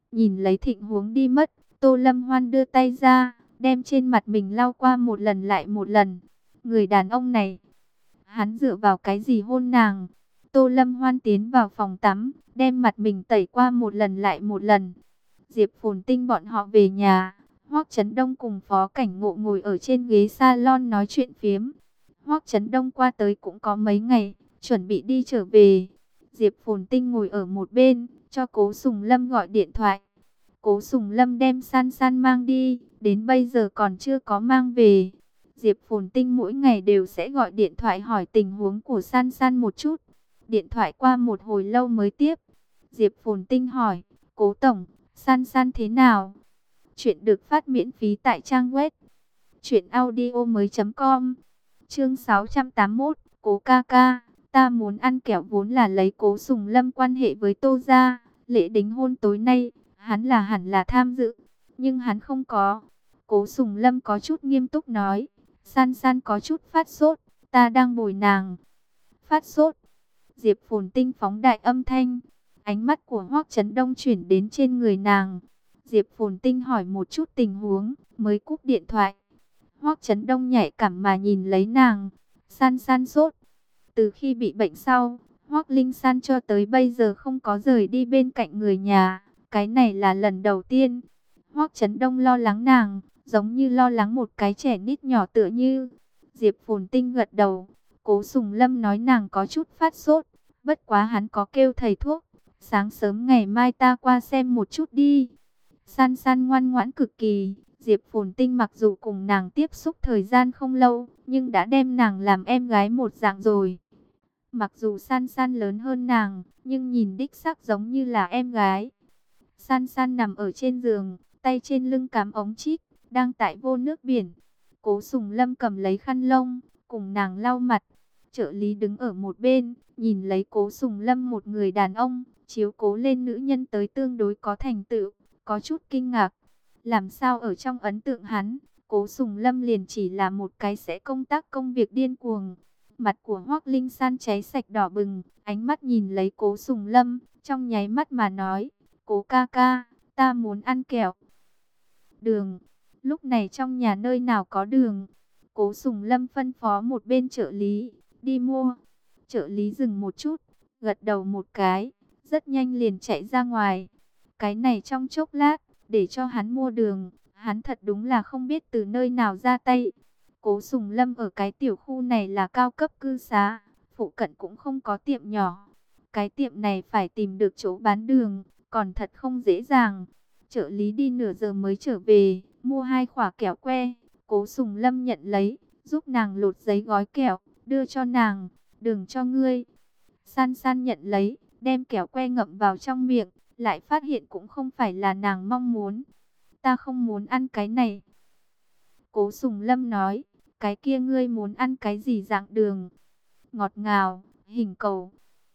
Nhìn lấy Thịnh Huống đi mất, Tô Lâm Hoan đưa tay ra, đem trên mặt mình lau qua một lần lại một lần. Người đàn ông này, hắn dựa vào cái gì hôn nàng? Tô Lâm Hoan tiến vào phòng tắm, đem mặt mình tẩy qua một lần lại một lần. Diệp Phồn Tinh bọn họ về nhà, Hoắc Chấn Đông cùng Phó Cảnh Ngộ ngồi ở trên ghế salon nói chuyện phiếm. Hoắc Chấn Đông qua tới cũng có mấy ngày, chuẩn bị đi trở về. Diệp Phồn Tinh ngồi ở một bên, cho Cố Sùng Lâm gọi điện thoại. Cố Sùng Lâm đem San San mang đi, đến bây giờ còn chưa có mang về. Diệp Phồn Tinh mỗi ngày đều sẽ gọi điện thoại hỏi tình huống của San San một chút. Điện thoại qua một hồi lâu mới tiếp. Diệp Phồn Tinh hỏi, Cố Tổng, San San thế nào? Chuyện được phát miễn phí tại trang web truyệnaudiomoi.com. Chương 681, Cố ca ca, ta muốn ăn kẹo vốn là lấy Cố Sùng Lâm quan hệ với Tô gia, lễ đính hôn tối nay, hắn là hẳn là tham dự, nhưng hắn không có. Cố Sùng Lâm có chút nghiêm túc nói, San San có chút phát sốt, ta đang bồi nàng. Phát sốt? Diệp Phồn Tinh phóng đại âm thanh, ánh mắt của Hoắc Chấn Đông chuyển đến trên người nàng. Diệp Phồn Tinh hỏi một chút tình huống, mới cúp điện thoại. Hoắc Chấn Đông nhạy cảm mà nhìn lấy nàng. San San sốt. Từ khi bị bệnh sau, Hoắc Linh San cho tới bây giờ không có rời đi bên cạnh người nhà. Cái này là lần đầu tiên. Hoắc Chấn Đông lo lắng nàng, giống như lo lắng một cái trẻ nít nhỏ tựa như. Diệp Phồn Tinh gật đầu. Cố Sùng Lâm nói nàng có chút phát sốt. Bất quá hắn có kêu thầy thuốc. Sáng sớm ngày mai ta qua xem một chút đi. San San ngoan ngoãn cực kỳ. Diệp Phồn Tinh mặc dù cùng nàng tiếp xúc thời gian không lâu, nhưng đã đem nàng làm em gái một dạng rồi. Mặc dù San San lớn hơn nàng, nhưng nhìn đích xác giống như là em gái. San San nằm ở trên giường, tay trên lưng cắm ống chích, đang tại vô nước biển. Cố Sùng Lâm cầm lấy khăn lông, cùng nàng lau mặt. Trợ lý đứng ở một bên, nhìn lấy Cố Sùng Lâm, một người đàn ông, chiếu cố lên nữ nhân tới tương đối có thành tựu, có chút kinh ngạc. Làm sao ở trong ấn tượng hắn, Cố Sùng Lâm liền chỉ là một cái sẽ công tác công việc điên cuồng. Mặt của Hoắc Linh San cháy sạch đỏ bừng, ánh mắt nhìn lấy Cố Sùng Lâm, trong nháy mắt mà nói, Cố ca ca, ta muốn ăn kẹo. Đường, lúc này trong nhà nơi nào có đường. Cố Sùng Lâm phân phó một bên trợ lý, đi mua. Trợ lý dừng một chút, gật đầu một cái, rất nhanh liền chạy ra ngoài. Cái này trong chốc lát, để cho hắn mua đường, hắn thật đúng là không biết từ nơi nào ra tay. Cố Sùng Lâm ở cái tiểu khu này là cao cấp cư xá, phụ cận cũng không có tiệm nhỏ. Cái tiệm này phải tìm được chỗ bán đường, còn thật không dễ dàng. Trợ lý đi nửa giờ mới trở về, mua 2 quả kẹo que. Cố Sùng Lâm nhận lấy, giúp nàng lột giấy gói kẹo, đưa cho nàng, đường cho ngươi. San San nhận lấy, đem kẹo que ngậm vào trong miệng, lại phát hiện cũng không phải là nàng mong muốn. Ta không muốn ăn cái này. Cố Sùng Lâm nói, cái kia ngươi muốn ăn cái gì dạng đường? Ngọt ngào, hình cầu.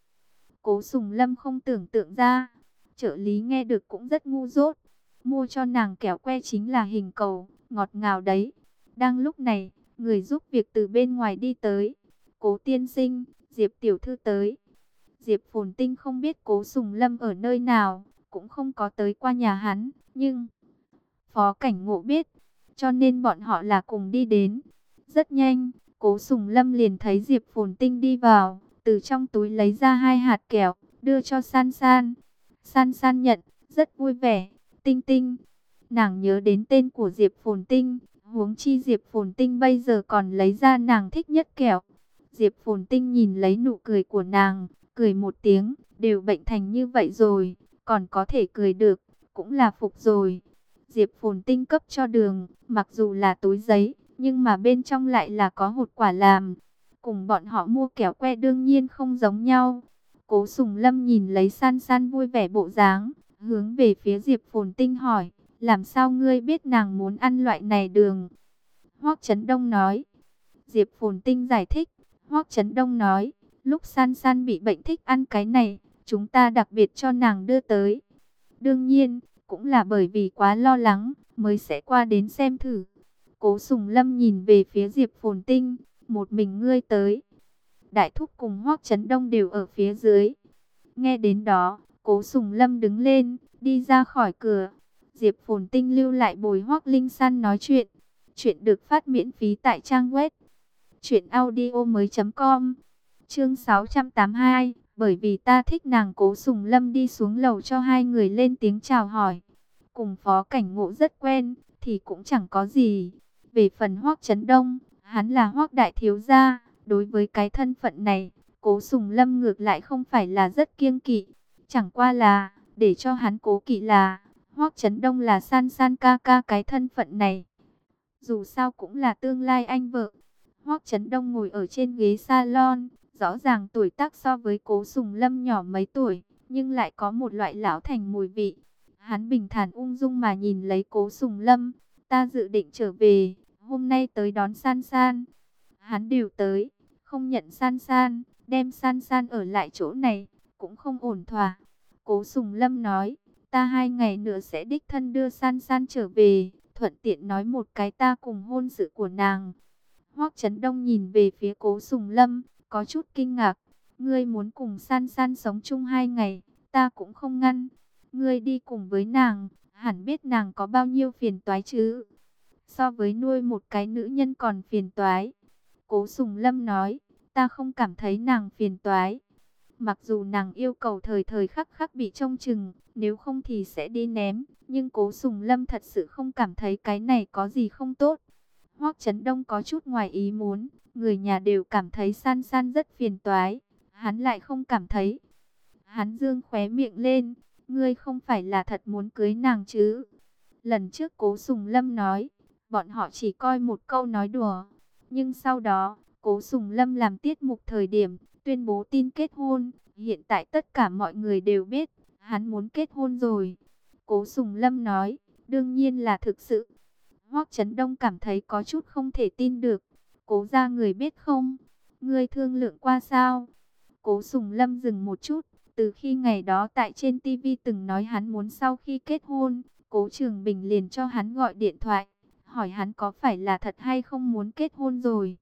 Cố Sùng Lâm không tưởng tượng ra. Trợ lý nghe được cũng rất ngu dốt. Mua cho nàng kẹo que chính là hình cầu, ngọt ngào đấy. Đang lúc này, người giúp việc từ bên ngoài đi tới. Cố tiên sinh, Diệp tiểu thư tới. Diệp Phồn Tinh không biết Cố Sùng Lâm ở nơi nào, cũng không có tới qua nhà hắn, nhưng Phó Cảnh Ngộ biết, cho nên bọn họ là cùng đi đến. Rất nhanh, Cố Sùng Lâm liền thấy Diệp Phồn Tinh đi vào, từ trong túi lấy ra 2 hạt kẹo, đưa cho San San. San San nhận, rất vui vẻ. Tinh Tinh, nàng nhớ đến tên của Diệp Phồn Tinh, huống chi Diệp Phồn Tinh bây giờ còn lấy ra nàng thích nhất kẹo. Diệp Phồn Tinh nhìn lấy nụ cười của nàng, cười một tiếng, đều bệnh thành như vậy rồi, còn có thể cười được, cũng là phục rồi. Diệp Phồn Tinh cấp cho đường, mặc dù là túi giấy, nhưng mà bên trong lại là có hột quả làm. Cùng bọn họ mua kẹo que đương nhiên không giống nhau. Cố Sùng Lâm nhìn lấy San San vui vẻ bộ dáng, hướng về phía Diệp Phồn Tinh hỏi, làm sao ngươi biết nàng muốn ăn loại này đường? Hoắc Chấn Đông nói. Diệp Phồn Tinh giải thích. Hoắc Chấn Đông nói, lúc San San bị bệnh thích ăn cái này, chúng ta đặc biệt cho nàng đưa tới. Đương nhiên, cũng là bởi vì quá lo lắng, mới sẽ qua đến xem thử. Cố Sùng Lâm nhìn về phía Diệp Phồn Tinh, một mình ngươi tới. Đại thúc cùng Hoắc Chấn Đông đều ở phía dưới. Nghe đến đó, Cố Sùng Lâm đứng lên, đi ra khỏi cửa. Diệp Phồn Tinh lưu lại bồi Hoắc Linh San nói chuyện. Chuyện được phát miễn phí tại trang web truyệnaudiomoi.com. Chương 682, bởi vì ta thích nàng. Cố Sùng Lâm đi xuống lầu cho hai người lên tiếng chào hỏi. Cùng Phó Cảnh Ngộ rất quen, thì cũng chẳng có gì. Về phần Hoắc Chấn Đông, hắn là Hoắc đại thiếu gia, đối với cái thân phận này, Cố Sùng Lâm ngược lại không phải là rất kiêng kỵ. Chẳng qua là, để cho hắn cố kỵ là, Hoắc Chấn Đông là San San ca ca cái thân phận này. Dù sao cũng là tương lai anh vợ. Hoắc Chấn Đông ngồi ở trên ghế salon, rõ ràng tuổi tác so với Cố Sùng Lâm nhỏ mấy tuổi, nhưng lại có một loại lão thành mùi vị. Hắn bình thản ung dung mà nhìn lấy Cố Sùng Lâm. Ta dự định trở về, hôm nay tới đón San San. Hắn đều tới, không nhận San San, đem San San ở lại chỗ này, cũng không ổn thỏa. Cố Sùng Lâm nói, ta 2 ngày nữa sẽ đích thân đưa San San trở về, thuận tiện nói một cái ta cùng hôn sự của nàng. Hoắc Chấn Đông nhìn về phía Cố Sùng Lâm, có chút kinh ngạc. Ngươi muốn cùng San San sống chung 2 ngày, ta cũng không ngăn. Ngươi đi cùng với nàng, hẳn biết nàng có bao nhiêu phiền toái chứ. So với nuôi một cái nữ nhân còn phiền toái. Cố Sùng Lâm nói, ta không cảm thấy nàng phiền toái. Mặc dù nàng yêu cầu thời thời khắc khắc bị trông chừng, nếu không thì sẽ đi ném. Nhưng Cố Sùng Lâm thật sự không cảm thấy cái này có gì không tốt. Hoắc Chấn Đông có chút ngoài ý muốn, người nhà đều cảm thấy San San rất phiền toái, hắn lại không cảm thấy. Hắn dương khóe miệng lên, ngươi không phải là thật muốn cưới nàng chứ? Lần trước Cố Sùng Lâm nói, bọn họ chỉ coi một câu nói đùa. Nhưng sau đó, Cố Sùng Lâm làm tiết mục thời điểm, tuyên bố tin kết hôn. Hiện tại tất cả mọi người đều biết, hắn muốn kết hôn rồi. Cố Sùng Lâm nói, đương nhiên là thực sự. Hoắc Chấn Đông cảm thấy có chút không thể tin được. Cố gia người biết không? Ngươi thương lượng qua sao? Cố Sùng Lâm dừng một chút. Từ khi ngày đó tại trên TV từng nói hắn muốn sau khi kết hôn, Cố Trường Bình liền cho hắn gọi điện thoại, hỏi hắn có phải là thật hay không muốn kết hôn rồi.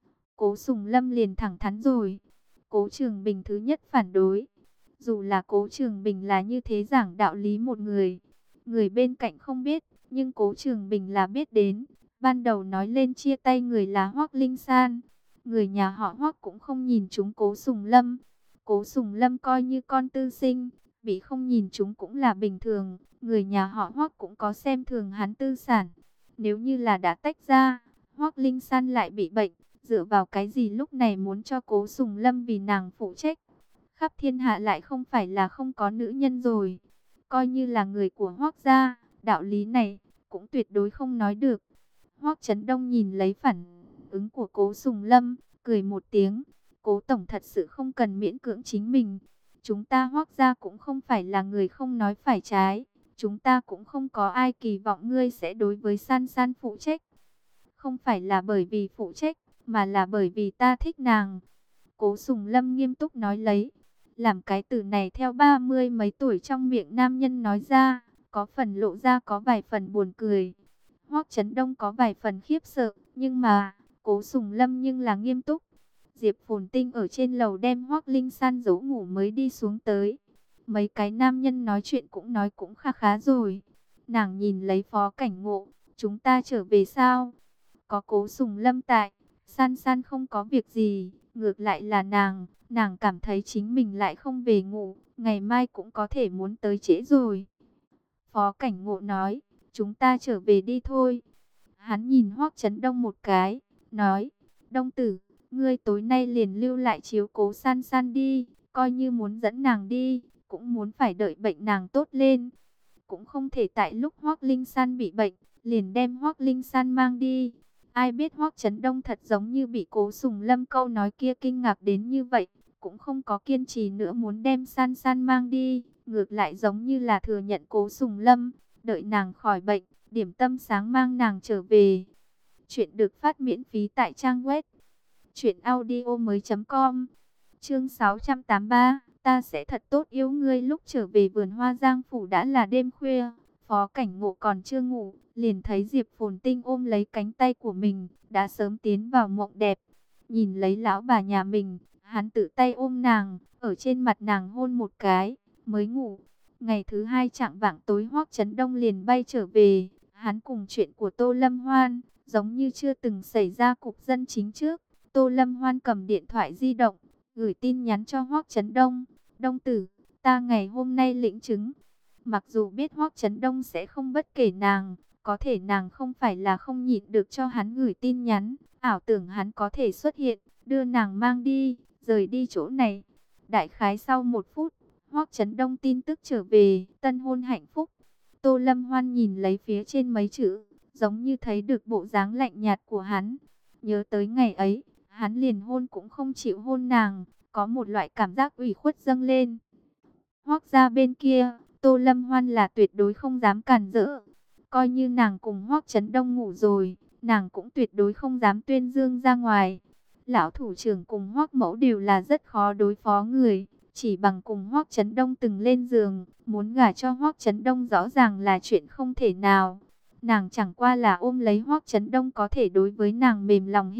Cố Sùng Lâm liền thẳng thắn rồi. Cố Trường Bình thứ nhất phản đối. Dù là Cố Trường Bình là như thế giảng đạo lý một người, người bên cạnh không biết, nhưng Cố Trường Bình là biết đến. Ban đầu nói lên chia tay người là Hoắc Linh San, người nhà họ Hoắc cũng không nhìn trúng Cố Sùng Lâm. Cố Sùng Lâm coi như con tư sinh, bị không nhìn trúng cũng là bình thường. Người nhà họ Hoắc cũng có xem thường hắn tư sản. Nếu như là đã tách ra, Hoắc Linh San lại bị bệnh, dựa vào cái gì lúc này muốn cho Cố Sùng Lâm vì nàng phụ trách? Khắp thiên hạ lại không phải là không có nữ nhân rồi. Coi như là người của Hoắc gia, đạo lý này cũng tuyệt đối không nói được. Hoắc Chấn Đông nhìn lấy phản ứng của Cố Sùng Lâm, cười một tiếng. Cố tổng thật sự không cần miễn cưỡng chính mình. Chúng ta Hoắc gia cũng không phải là người không nói phải trái. Chúng ta cũng không có ai kỳ vọng ngươi sẽ đối với San San phụ trách. Không phải là bởi vì phụ trách, mà là bởi vì ta thích nàng. Cố Sùng Lâm nghiêm túc nói lấy. Làm cái từ này theo 30 mấy tuổi trong miệng nam nhân nói ra, có phần lộ ra có vài phần buồn cười. Hoắc Chấn Đông có vài phần khiếp sợ, nhưng mà Cố Sùng Lâm nhưng là nghiêm túc. Diệp Phồn Tinh ở trên lầu đem Hoắc Linh San giấu ngủ mới đi xuống tới. Mấy cái nam nhân nói chuyện cũng nói cũng khá khá rồi. Nàng nhìn lấy Phó Cảnh Ngộ, chúng ta trở về sao? Có Cố Sùng Lâm tại, San San không có việc gì, ngược lại là nàng cảm thấy chính mình lại không về ngủ, ngày mai cũng có thể muốn tới trễ rồi. Phó Cảnh Ngộ nói, chúng ta trở về đi thôi. Hắn nhìn Hoắc Chấn Đông một cái, nói, Đông tử, ngươi tối nay liền lưu lại chiếu cố San San đi, coi như muốn dẫn nàng đi, cũng muốn phải đợi bệnh nàng tốt lên. Cũng không thể tại lúc Hoắc Linh San bị bệnh, liền đem Hoắc Linh San mang đi. Ai biết Hoắc Chấn Đông thật giống như bị Cố Sùng Lâm câu nói kia kinh ngạc đến như vậy, cũng không có kiên trì nữa muốn đem San San mang đi, ngược lại giống như là thừa nhận Cố Sùng Lâm, đợi nàng khỏi bệnh, điểm tâm sáng mang nàng trở về. Chuyện được phát miễn phí tại trang web truyệnaudiomoi.com. Chương 683, ta sẽ thật tốt yêu ngươi. Lúc trở về vườn hoa Giang phủ đã là đêm khuya, Phó Cảnh Ngộ còn chưa ngủ, liền thấy Diệp Phồn Tinh ôm lấy cánh tay của mình, đã sớm tiến vào mộng đẹp. Nhìn lấy lão bà nhà mình, hắn tự tay ôm nàng, ở trên mặt nàng hôn một cái, mới ngủ. Ngày thứ hai chạng vạng tối Hoắc Chấn Đông liền bay trở về. Hắn cùng chuyện của Tô Lâm Hoan, giống như chưa từng xảy ra cục dân chính trước. Tô Lâm Hoan cầm điện thoại di động, gửi tin nhắn cho Hoắc Chấn Đông. Đông tử, ta ngày hôm nay lĩnh chứng. Mặc dù biết Hoắc Chấn Đông sẽ không bất kể nàng, có thể nàng không phải là không nhịn được cho hắn gửi tin nhắn. Ảo tưởng hắn có thể xuất hiện, đưa nàng mang đi, rời đi chỗ này. Đại khái sau 1 phút, Hoắc Chấn Đông tin tức trở về, tân hôn hạnh phúc. Tô Lâm Hoan nhìn lấy phía trên mấy chữ, giống như thấy được bộ dáng lạnh nhạt của hắn. Nhớ tới ngày ấy, hắn liền hôn cũng không chịu hôn nàng, có một loại cảm giác ủy khuất dâng lên. Hoắc gia bên kia, Tô Lâm Hoan là tuyệt đối không dám cản rỡ. Coi như nàng cùng Hoắc Chấn Đông ngủ rồi, nàng cũng tuyệt đối không dám tuyên dương ra ngoài. Lão thủ trưởng cùng Hoắc Mẫu đều là rất khó đối phó người. Chỉ bằng cùng Hoắc Chấn Đông từng lên giường, muốn gả cho Hoắc Chấn Đông rõ ràng là chuyện không thể nào. Nàng chẳng qua là ôm lấy Hoắc Chấn Đông có thể đối với nàng mềm lòng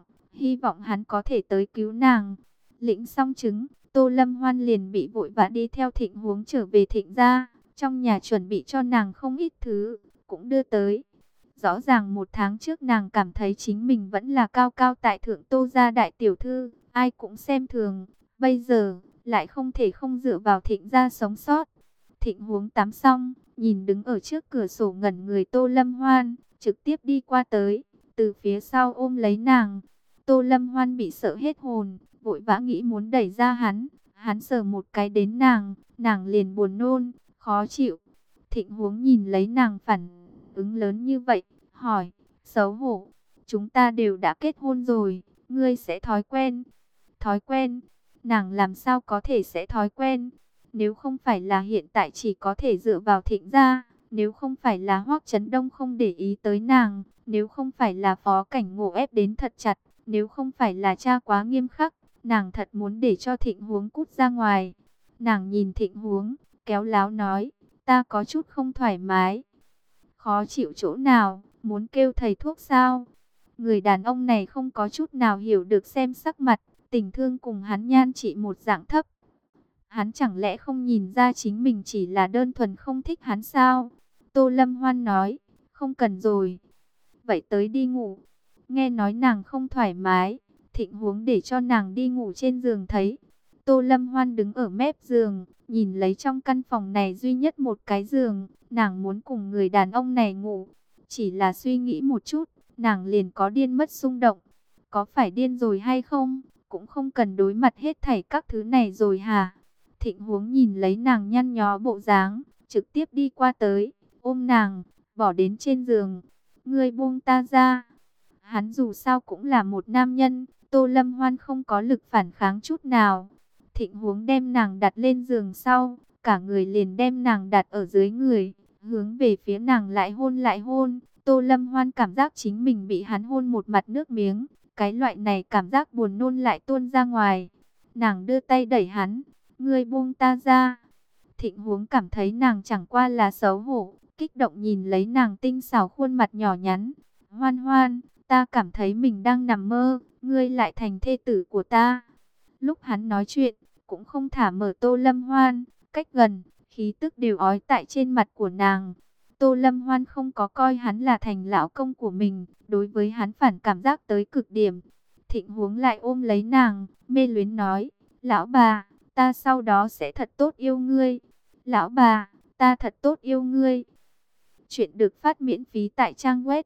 hy vọng hắn có thể tới cứu nàng. Lĩnh xong chứng, Tô Lâm Hoan liền bị vội vã đi theo Thịnh Huống trở về Thịnh gia. Trong nhà chuẩn bị cho nàng không ít thứ, cũng đưa tới. Rõ ràng 1 tháng trước nàng cảm thấy chính mình vẫn là cao cao tại thượng Tô gia đại tiểu thư, ai cũng xem thường. Bây giờ, lại không thể không dựa vào Thịnh gia sống sót. Thịnh Huống tắm xong, nhìn đứng ở trước cửa sổ ngẩn người Tô Lâm Hoan, trực tiếp đi qua tới, từ phía sau ôm lấy nàng. Tô Lâm Hoan bị sợ hết hồn, vội vã nghĩ muốn đẩy ra hắn. Hắn sờ một cái đến nàng, nàng liền buồn nôn, khó chịu. Thịnh Huống nhìn lấy nàng phản ứng lớn như vậy, hỏi, xấu hổ, chúng ta đều đã kết hôn rồi, ngươi sẽ thói quen. Thói quen, nàng làm sao có thể sẽ thói quen, nếu không phải là hiện tại chỉ có thể dựa vào Thịnh gia, nếu không phải là Hoắc Chấn Đông không để ý tới nàng, nếu không phải là Phó Cảnh Ngộ ép đến thật chặt, nếu không phải là cha quá nghiêm khắc, nàng thật muốn để cho Thịnh Huống cút ra ngoài. Nàng nhìn Thịnh Huống, kéo láo nói, ta có chút không thoải mái. Khó chịu chỗ nào, muốn kêu thầy thuốc sao? Người đàn ông này không có chút nào hiểu được xem sắc mặt, tình thương cùng hắn nhan trị một dạng thấp. Hắn chẳng lẽ không nhìn ra chính mình chỉ là đơn thuần không thích hắn sao? Tô Lâm Hoan nói, không cần rồi. Vậy tới đi ngủ. Nghe nói nàng không thoải mái, Thịnh Huống để cho nàng đi ngủ trên giường thấy. Tô Lâm Hoan đứng ở mép giường, nhìn lấy trong căn phòng này duy nhất một cái giường, nàng muốn cùng người đàn ông này ngủ. Chỉ là suy nghĩ một chút, nàng liền có điên mất xung động. Có phải điên rồi hay không? Cũng không cần đối mặt hết thảy các thứ này rồi hả? Thịnh Huống nhìn lấy nàng nhăn nhó bộ dáng, trực tiếp đi qua tới, ôm nàng, bỏ đến trên giường. Ngươi buông ta ra. Hắn dù sao cũng là một nam nhân, Tô Lâm Hoan không có lực phản kháng chút nào. Thịnh Huống đem nàng đặt lên giường sau, cả người liền đem nàng đặt ở dưới người, hướng về phía nàng lại hôn lại hôn. Tô Lâm Hoan cảm giác chính mình bị hắn hôn một mặt nước miếng, cái loại này cảm giác buồn nôn lại tuôn ra ngoài. Nàng đưa tay đẩy hắn, ngươi buông ta ra. Thịnh Huống cảm thấy nàng chẳng qua là xấu hổ, kích động nhìn lấy nàng tinh xảo khuôn mặt nhỏ nhắn. Hoan Hoan, ta cảm thấy mình đang nằm mơ, ngươi lại thành thê tử của ta. Lúc hắn nói chuyện, cũng không thả mở Tô Lâm Hoan, cách gần, khí tức đều ói tại trên mặt của nàng. Tô Lâm Hoan không có coi hắn là thành lão công của mình, đối với hắn phản cảm giác tới cực điểm. Thịnh Huống lại ôm lấy nàng, mê luyến nói, lão bà, ta sau đó sẽ thật tốt yêu ngươi. Lão bà, ta thật tốt yêu ngươi. Chuyện được phát miễn phí tại trang web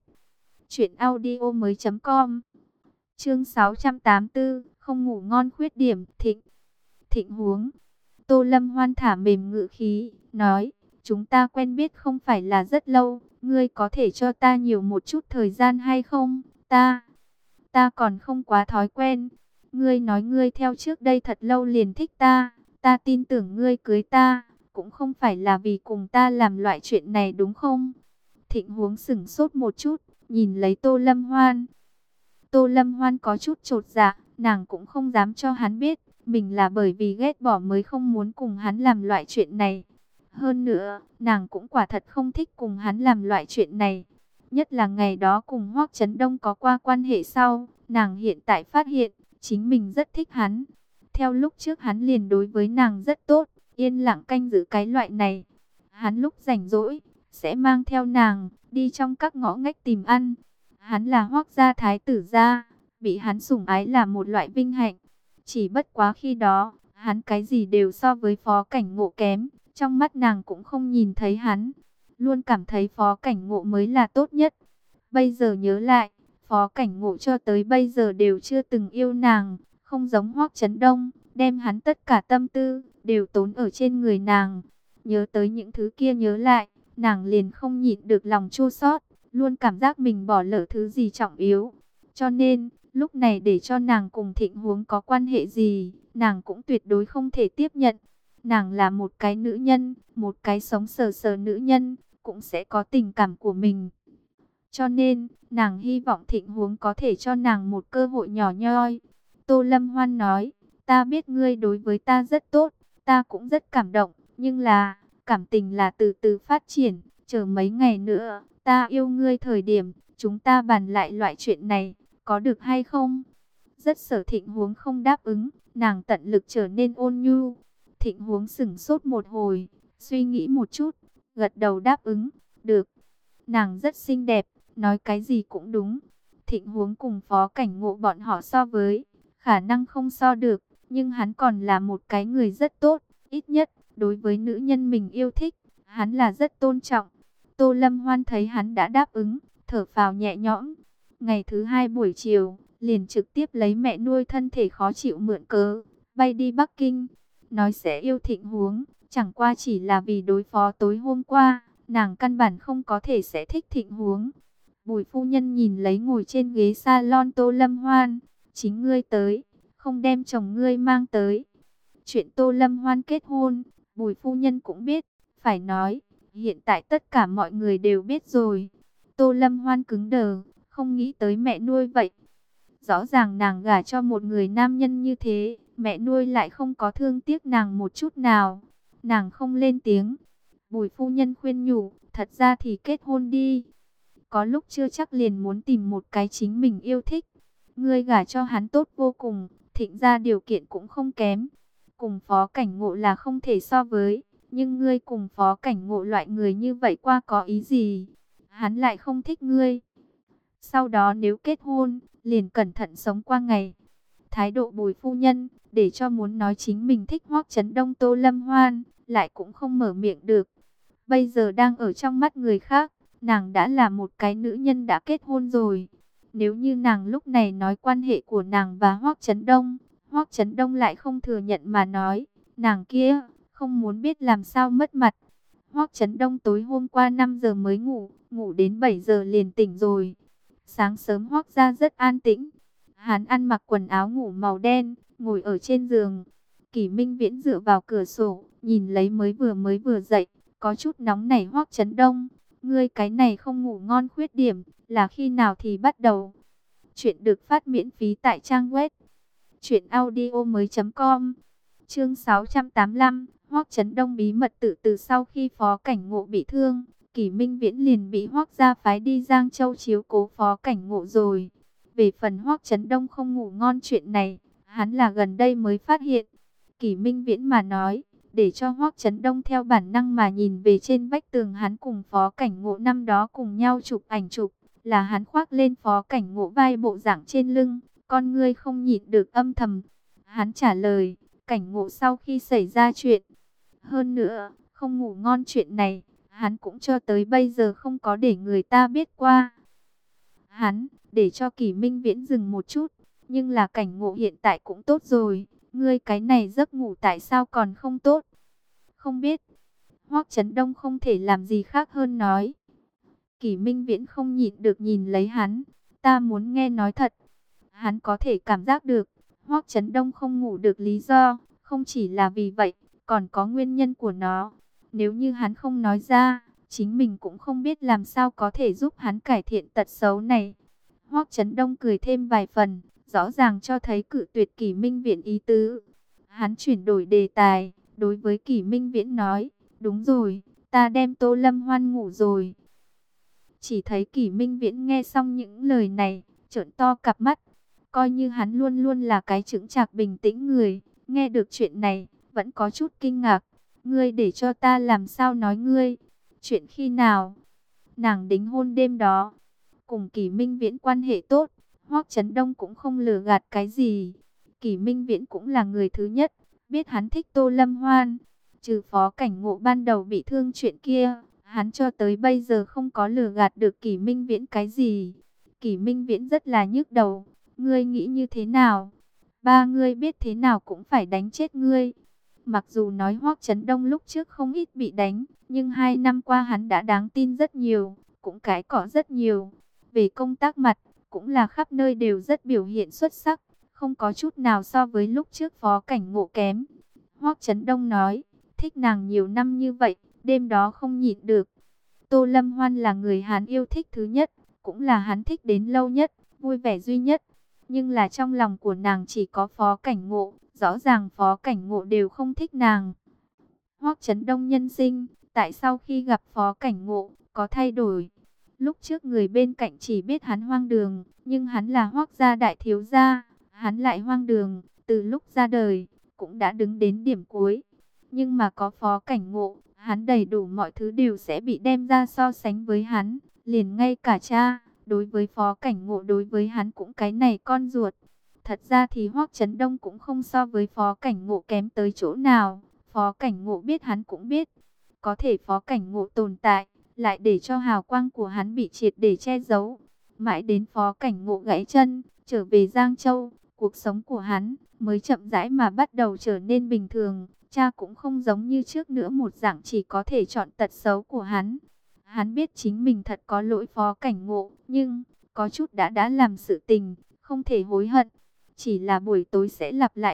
truyệnaudiomoi.com. Chương 684, không ngủ ngon khuyết điểm. Thịnh Huống. Tô Lâm Hoan thả mềm ngữ khí, nói, chúng ta quen biết không phải là rất lâu, ngươi có thể cho ta nhiều một chút thời gian hay không? Ta còn không quá thói quen. Ngươi nói ngươi theo trước đây thật lâu liền thích ta, ta tin tưởng ngươi cưới ta, cũng không phải là vì cùng ta làm loại chuyện này đúng không? Thịnh Huống sững sốt một chút, nhìn lấy Tô Lâm Hoan. Tô Lâm Hoan có chút chột dạ, nàng cũng không dám cho hắn biết, mình là bởi vì ghét bỏ mới không muốn cùng hắn làm loại chuyện này. Hơn nữa, nàng cũng quả thật không thích cùng hắn làm loại chuyện này. Nhất là ngày đó cùng Hoắc Chấn Đông có qua quan hệ sau, nàng hiện tại phát hiện, chính mình rất thích hắn. Theo lúc trước hắn liền đối với nàng rất tốt, yên lặng canh giữ cái loại này. Hắn lúc rảnh rỗi, sẽ mang theo nàng, đi trong các ngõ ngách tìm ăn. Hắn là Hoắc gia thái tử gia, bị hắn sủng ái là một loại vinh hạnh. Chỉ bất quá khi đó, hắn cái gì đều so với Phó Cảnh Ngộ kém, trong mắt nàng cũng không nhìn thấy hắn, luôn cảm thấy Phó Cảnh Ngộ mới là tốt nhất. Bây giờ nhớ lại, Phó Cảnh Ngộ cho tới bây giờ đều chưa từng yêu nàng, không giống Hoắc Chấn Đông, đem hắn tất cả tâm tư đều tốn ở trên người nàng. Nhớ tới những thứ kia nhớ lại, nàng liền không nhịn được lòng chua xót, luôn cảm giác mình bỏ lỡ thứ gì trọng yếu. Cho nên, lúc này để cho nàng cùng Thịnh Huống có quan hệ gì, nàng cũng tuyệt đối không thể tiếp nhận. Nàng là một cái nữ nhân, một cái sống sờ sờ nữ nhân, cũng sẽ có tình cảm của mình. Cho nên, nàng hy vọng Thịnh Huống có thể cho nàng một cơ hội nhỏ nhoi. Tô Lâm Hoan nói, ta biết ngươi đối với ta rất tốt, ta cũng rất cảm động, nhưng là, cảm tình là từ từ phát triển, chờ mấy ngày nữa, ta yêu ngươi thời điểm, chúng ta bàn lại loại chuyện này, có được hay không? Rất sợ Thịnh Huống không đáp ứng, nàng tận lực trở nên ôn nhu. Thịnh Huống sững sốt một hồi, suy nghĩ một chút, gật đầu đáp ứng, được. Nàng rất xinh đẹp, nói cái gì cũng đúng. Thịnh Huống cùng Phó Cảnh Ngộ bọn họ so với, khả năng không so được, nhưng hắn còn là một cái người rất tốt, ít nhất, đối với nữ nhân mình yêu thích, hắn là rất tôn trọng. Tô Lâm Hoan thấy hắn đã đáp ứng, thở phào nhẹ nhõm. Ngày thứ hai buổi chiều, liền trực tiếp lấy mẹ nuôi thân thể khó chịu mượn cớ, bay đi Bắc Kinh, nói sẽ yêu Thịnh Huống, chẳng qua chỉ là vì đối phó tối hôm qua, nàng căn bản không có thể sẽ thích Thịnh Huống. Bùi phu nhân nhìn lấy ngồi trên ghế salon Tô Lâm Hoan, chính ngươi tới, không đem chồng ngươi mang tới. Chuyện Tô Lâm Hoan kết hôn, Bùi phu nhân cũng biết, phải nói, hiện tại tất cả mọi người đều biết rồi. Tô Lâm Hoan cứng đờ, không nghĩ tới mẹ nuôi vậy. Rõ ràng nàng gả cho một người nam nhân như thế, mẹ nuôi lại không có thương tiếc nàng một chút nào. Nàng không lên tiếng. Bùi phu nhân khuyên nhủ, thật ra thì kết hôn đi. Có lúc chưa chắc liền muốn tìm một cái chính mình yêu thích. Ngươi gả cho hắn tốt vô cùng, Thịnh ra điều kiện cũng không kém. Cùng Phó Cảnh Ngộ là không thể so với, nhưng ngươi cùng Phó Cảnh Ngộ loại người như vậy qua có ý gì? Hắn lại không thích ngươi. Sau đó nếu kết hôn, liền cẩn thận sống qua ngày. Thái độ Bùi phu nhân, để cho muốn nói chính mình thích Hoắc Chấn Đông Tô Lâm Hoan, lại cũng không mở miệng được. Bây giờ đang ở trong mắt người khác, nàng đã là một cái nữ nhân đã kết hôn rồi. Nếu như nàng lúc này nói quan hệ của nàng và Hoắc Chấn Đông lại không thừa nhận mà nói, nàng kia không muốn biết làm sao mất mặt. Hoắc Chấn Đông tối hôm qua 5 giờ mới ngủ, ngủ đến 7 giờ liền tỉnh rồi. Sáng sớm Hoắc gia rất an tĩnh. Hắn ăn mặc quần áo ngủ màu đen, ngồi ở trên giường. Kỷ Minh Viễn dựa vào cửa sổ, nhìn lấy mới vừa dậy, có chút nóng nảy Hoắc Chấn Đông. Ngươi cái này không ngủ ngon khuyết điểm, là khi nào thì bắt đầu? Chuyện được phát miễn phí tại trang web truyệnaudiomoi.com. Chương 685, Hoắc Chấn Đông bí mật tự từ sau khi Phó Cảnh Ngộ bị thương, Kỷ Minh Viễn liền bị Hoắc gia phái đi Giang Châu chiếu cố Phó Cảnh Ngộ rồi. Về phần Hoắc Chấn Đông không ngủ ngon chuyện này, hắn là gần đây mới phát hiện. Kỷ Minh Viễn mà nói, để cho Hoắc Chấn Đông theo bản năng mà nhìn về trên vách tường hắn cùng Phó Cảnh Ngộ năm đó cùng nhau chụp ảnh chụp, là hắn khoác lên Phó Cảnh Ngộ vai bộ dạng trên lưng, con ngươi không nhịn được âm thầm. Hắn trả lời, Cảnh Ngộ sau khi xảy ra chuyện, hơn nữa, không ngủ ngon chuyện này, hắn cũng cho tới bây giờ không có để người ta biết qua. Hắn, để cho Kỷ Minh Viễn dừng một chút, nhưng là Cảnh Ngộ hiện tại cũng tốt rồi, ngươi cái này giấc ngủ tại sao còn không tốt? Không biết. Hoắc Chấn Đông không thể làm gì khác hơn nói. Kỷ Minh Viễn không nhịn được nhìn lấy hắn, ta muốn nghe nói thật. Hắn có thể cảm giác được, Hoắc Chấn Đông không ngủ được lý do, không chỉ là vì vậy, còn có nguyên nhân của nó. Nếu như hắn không nói ra, chính mình cũng không biết làm sao có thể giúp hắn cải thiện tật xấu này. Hoắc Chấn Đông cười thêm vài phần, rõ ràng cho thấy cự tuyệt Kỷ Minh Viễn ý tứ. Hắn chuyển đổi đề tài, đối với Kỷ Minh Viễn nói, đúng rồi, ta đem Tô Lâm Hoan ngủ rồi. Chỉ thấy Kỷ Minh Viễn nghe xong những lời này, trợn to cặp mắt, coi như hắn luôn luôn là cái chững chạc bình tĩnh người, nghe được chuyện này, vẫn có chút kinh ngạc. Ngươi để cho ta làm sao nói ngươi? Chuyện khi nào? Nàng đính hôn đêm đó. Cùng Kỷ Minh Viễn quan hệ tốt, Hoắc Chấn Đông cũng không lừa gạt cái gì. Kỷ Minh Viễn cũng là người thứ nhất, biết hắn thích Tô Lâm Hoan. Trừ Phó Cảnh Ngộ ban đầu bị thương chuyện kia, hắn cho tới bây giờ không có lừa gạt được Kỷ Minh Viễn cái gì. Kỷ Minh Viễn rất là nhức đầu. Ngươi nghĩ như thế nào? Ba ngươi biết thế nào cũng phải đánh chết ngươi. Mặc dù nói Hoắc Chấn Đông lúc trước không ít bị đánh, nhưng 2 năm qua hắn đã đáng tin rất nhiều, cũng cái cỏ rất nhiều. Về công tác mặt, cũng là khắp nơi đều rất biểu hiện xuất sắc, không có chút nào so với lúc trước Phó Cảnh Ngộ kém. Hoắc Chấn Đông nói, thích nàng nhiều năm như vậy, đêm đó không nhịn được. Tô Lâm Hoan là người hắn yêu thích thứ nhất, cũng là hắn thích đến lâu nhất, vui vẻ duy nhất. Nhưng là trong lòng của nàng chỉ có Phó Cảnh Ngộ, rõ ràng Phó Cảnh Ngộ đều không thích nàng. Hoắc Chấn Đông nhân sinh, tại sao khi gặp Phó Cảnh Ngộ, có thay đổi? Lúc trước người bên cạnh chỉ biết hắn hoang đường, nhưng hắn là Hoắc gia đại thiếu gia, hắn lại hoang đường, từ lúc ra đời, cũng đã đứng đến điểm cuối. Nhưng mà có Phó Cảnh Ngộ, hắn đầy đủ mọi thứ đều sẽ bị đem ra so sánh với hắn, liền ngay cả cha, đối với Phó Cảnh Ngộ đối với hắn cũng cái này con ruột. Thật ra thì Hoắc Chấn Đông cũng không so với Phó Cảnh Ngộ kém tới chỗ nào, Phó Cảnh Ngộ biết hắn cũng biết, có thể Phó Cảnh Ngộ tồn tại, lại để cho hào quang của hắn bị triệt để che giấu. Mãi đến Phó Cảnh Ngộ gãy chân, trở về Giang Châu, cuộc sống của hắn mới chậm rãi mà bắt đầu trở nên bình thường. Cha cũng không giống như trước nữa một dạng chỉ có thể chọn tật xấu của hắn. Hắn biết chính mình thật có lỗi Phó Cảnh Ngộ, nhưng có chút đã làm sự tình, không thể hối hận. Chỉ là buổi tối sẽ lặp lại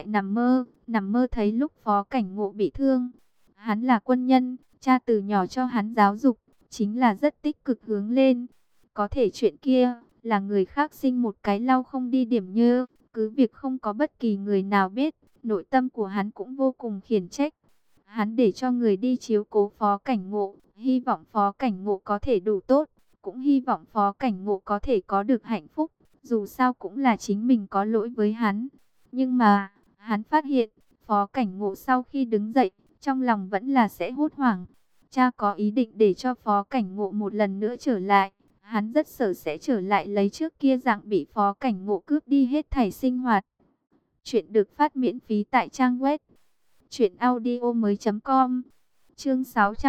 nằm mơ thấy lúc Phó Cảnh Ngộ bị thương. Hắn là quân nhân, cha từ nhỏ cho hắn giáo dục, chính là rất tích cực hướng lên. Có thể chuyện kia, là người khác sinh một cái lau không đi điểm nhơ, cứ việc không có bất kỳ người nào biết, nội tâm của hắn cũng vô cùng khiển trách. Hắn để cho người đi chiếu cố Phó Cảnh Ngộ, hy vọng Phó Cảnh Ngộ có thể đủ tốt, cũng hy vọng Phó Cảnh Ngộ có thể có được hạnh phúc, dù sao cũng là chính mình có lỗi với hắn. Nhưng mà, hắn phát hiện, Phó Cảnh Ngộ sau khi đứng dậy, trong lòng vẫn là sẽ hốt hoảng. Cha có ý định để cho Phó Cảnh Ngộ một lần nữa trở lại. Hắn rất sợ sẽ trở lại lấy trước kia dạng bị Phó Cảnh Ngộ cướp đi hết thảy sinh hoạt. Chuyện được phát miễn phí tại trang web truyệnaudiomoi.com. Chương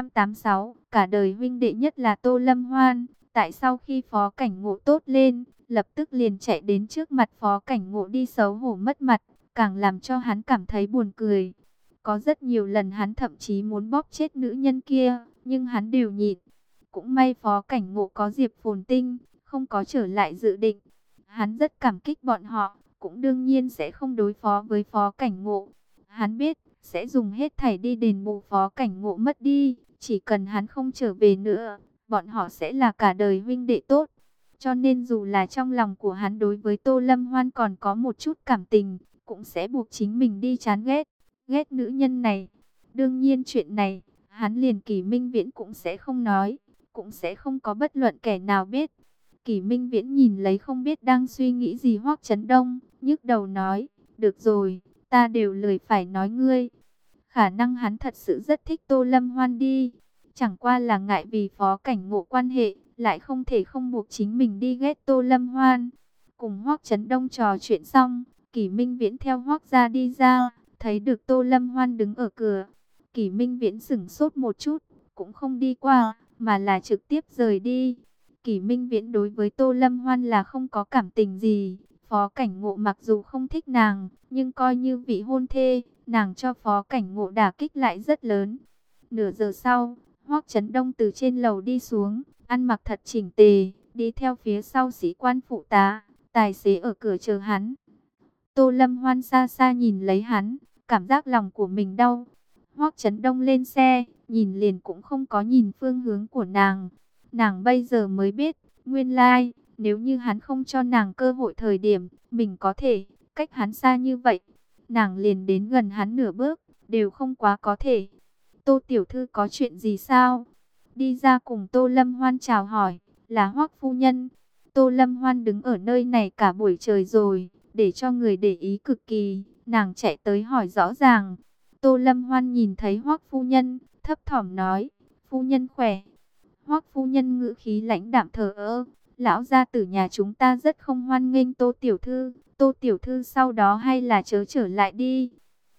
686, cả đời huynh đệ nhất là Tô Lâm Hoan. Tại sau khi Phó Cảnh Ngộ tốt lên, lập tức liền chạy đến trước mặt Phó Cảnh Ngộ đi xấu hổ mất mặt, càng làm cho hắn cảm thấy buồn cười. Có rất nhiều lần hắn thậm chí muốn bóp chết nữ nhân kia, nhưng hắn đều nhịn. Cũng may Phó Cảnh Ngộ có Diệp Phồn Tinh, không có trở lại dự định. Hắn rất cảm kích bọn họ, cũng đương nhiên sẽ không đối phó với Phó Cảnh Ngộ. Hắn biết, sẽ dùng hết thảy đi đền bù Phó Cảnh Ngộ mất đi, chỉ cần hắn không trở về nữa, bọn họ sẽ là cả đời huynh đệ tốt. Cho nên dù là trong lòng của hắn đối với Tô Lâm Hoan còn có một chút cảm tình, cũng sẽ buộc chính mình đi chán ghét nữ nhân này. Đương nhiên chuyện này, hắn liền Kỷ Minh Viễn cũng sẽ không nói, cũng sẽ không có bất luận kẻ nào biết. Kỷ Minh Viễn nhìn lấy không biết đang suy nghĩ gì Hoắc Chấn Đông, nhức đầu nói, được rồi, ta đều lười phải nói ngươi. Khả năng hắn thật sự rất thích Tô Lâm Hoan đi, chẳng qua là ngại vì Phó Cảnh Ngộ quan hệ, lại không thể không buộc chính mình đi ghét Tô Lâm Hoan. Cùng Hoắc Chấn Đông trò chuyện xong, Kỷ Minh Viễn theo Hoắc gia đi ra, thấy được Tô Lâm Hoan đứng ở cửa. Kỷ Minh Viễn sửng sốt một chút, cũng không đi qua, mà là trực tiếp rời đi. Kỷ Minh Viễn đối với Tô Lâm Hoan là không có cảm tình gì. Phó Cảnh Ngộ mặc dù không thích nàng, nhưng coi như vị hôn thê, nàng cho Phó Cảnh Ngộ đả kích lại rất lớn. Nửa giờ sau, Hoắc Chấn Đông từ trên lầu đi xuống, ăn mặc thật chỉnh tề, đi theo phía sau sĩ quan phụ tá, tài xế ở cửa chờ hắn. Tô Lâm Hoan xa xa nhìn lấy hắn, cảm giác lòng của mình đau. Hoắc Chấn Đông lên xe, nhìn liền cũng không có nhìn phương hướng của nàng. Nàng bây giờ mới biết, nguyên lai, nếu như hắn không cho nàng cơ hội thời điểm, mình có thể cách hắn xa như vậy. Nàng liền đến gần hắn nửa bước, đều không quá có thể. Tô tiểu thư có chuyện gì sao? Đi ra cùng Tô Lâm Hoan chào hỏi, là Hoắc phu nhân. Tô Lâm Hoan đứng ở nơi này cả buổi trời rồi, để cho người để ý cực kỳ, nàng chạy tới hỏi rõ ràng. Tô Lâm Hoan nhìn thấy Hoắc phu nhân, thấp thỏm nói, phu nhân khỏe. Hoắc phu nhân ngữ khí lãnh đạm thờ ơ, lão gia tử nhà chúng ta rất không hoan nghênh Tô tiểu thư sau đó hay là chớ trở lại đi.